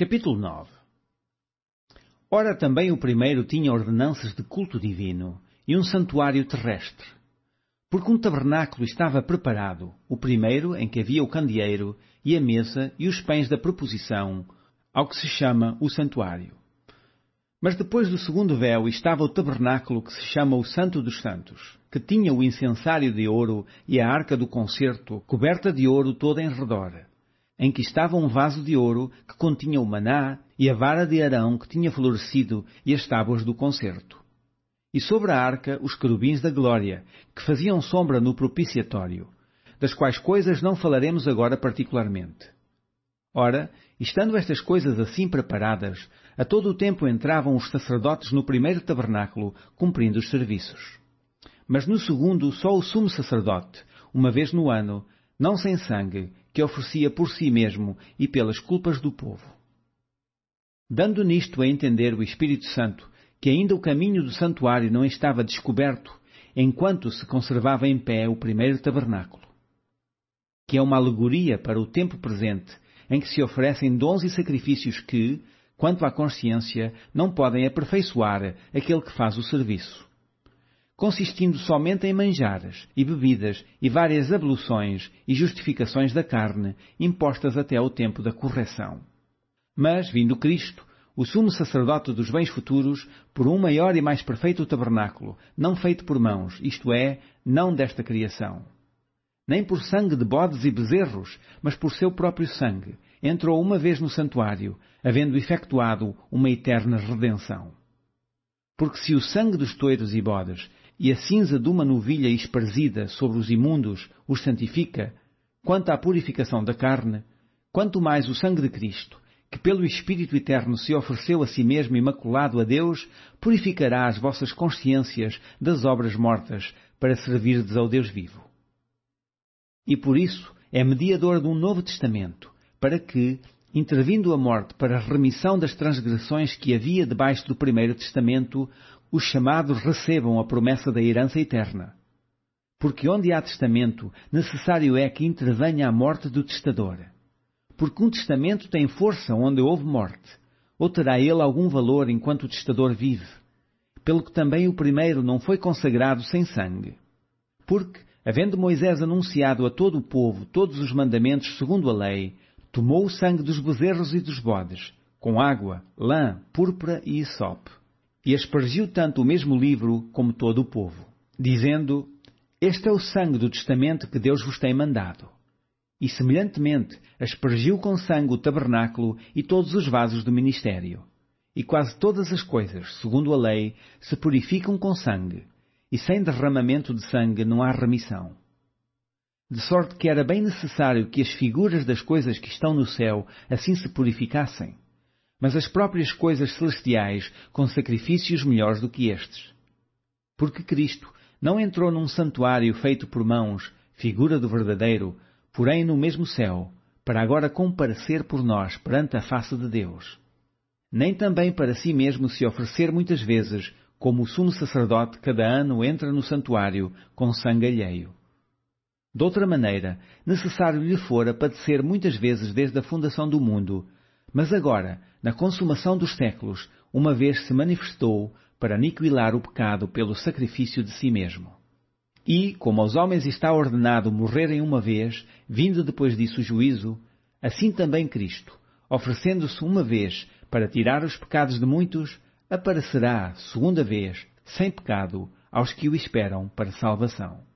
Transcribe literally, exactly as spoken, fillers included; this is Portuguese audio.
Capítulo nove. Ora, também o primeiro tinha ordenanças de culto divino e um santuário terrestre. Porque um tabernáculo estava preparado, o primeiro em que havia o candeeiro e a mesa e os pães da proposição, ao que se chama o santuário. Mas depois do segundo véu estava o tabernáculo que se chama o Santo dos Santos, que tinha o incensário de ouro e a arca do concerto, coberta de ouro toda em redor, em que estava um vaso de ouro que continha o maná e a vara de Arão que tinha florescido e as tábuas do concerto. E sobre a arca os querubins da glória, que faziam sombra no propiciatório, das quais coisas não falaremos agora particularmente. Ora, estando estas coisas assim preparadas, a todo o tempo entravam os sacerdotes no primeiro tabernáculo, cumprindo os serviços. Mas no segundo, só o sumo sacerdote, uma vez no ano, não sem sangue, que oferecia por si mesmo e pelas culpas do povo. Dando nisto a entender o Espírito Santo, que ainda o caminho do santuário não estava descoberto, enquanto se conservava em pé o primeiro tabernáculo, que é uma alegoria para o tempo presente, em que se oferecem dons e sacrifícios que, quanto à consciência, não podem aperfeiçoar aquele que faz o serviço, consistindo somente em manjares e bebidas e várias abluções e justificações da carne, impostas até ao tempo da correção. Mas, vindo Cristo, o sumo sacerdote dos bens futuros, por um maior e mais perfeito tabernáculo, não feito por mãos, isto é, não desta criação, nem por sangue de bodes e bezerros, mas por seu próprio sangue, entrou uma vez no santuário, havendo efetuado uma eterna redenção. Porque se o sangue dos touros e bodes e a cinza de uma novilha esparzida sobre os imundos os santifica, quanto à purificação da carne, quanto mais o sangue de Cristo, que pelo Espírito Eterno se ofereceu a si mesmo imaculado a Deus, purificará as vossas consciências das obras mortas, para servirdes ao Deus vivo. E por isso é mediador de um novo testamento, para que, intervindo a morte para a remissão das transgressões que havia debaixo do primeiro testamento, os chamados recebam a promessa da herança eterna. Porque onde há testamento, necessário é que intervenha a morte do testador. Porque um testamento tem força onde houve morte, ou terá ele algum valor enquanto o testador vive, pelo que também o primeiro não foi consagrado sem sangue. Porque, havendo Moisés anunciado a todo o povo todos os mandamentos segundo a lei, tomou o sangue dos bezerros e dos bodes, com água, lã, púrpura e hisope, e aspergiu tanto o mesmo livro como todo o povo, dizendo: Este é o sangue do testamento que Deus vos tem mandado. E, semelhantemente, aspergiu com sangue o tabernáculo e todos os vasos do ministério. E quase todas as coisas, segundo a lei, se purificam com sangue, e sem derramamento de sangue não há remissão. De sorte que era bem necessário que as figuras das coisas que estão no céu assim se purificassem, mas as próprias coisas celestiais com sacrifícios melhores do que estes. Porque Cristo não entrou num santuário feito por mãos, figura do verdadeiro, porém no mesmo céu, para agora comparecer por nós perante a face de Deus. Nem também para si mesmo se oferecer muitas vezes, como o sumo sacerdote cada ano entra no santuário com sangue alheio. De outra maneira, necessário lhe fora padecer muitas vezes desde a fundação do mundo, mas agora, na consumação dos séculos, uma vez se manifestou para aniquilar o pecado pelo sacrifício de si mesmo. E, como aos homens está ordenado morrerem uma vez, vindo depois disso o juízo, assim também Cristo, oferecendo-se uma vez para tirar os pecados de muitos, aparecerá, segunda vez, sem pecado, aos que o esperam para salvação.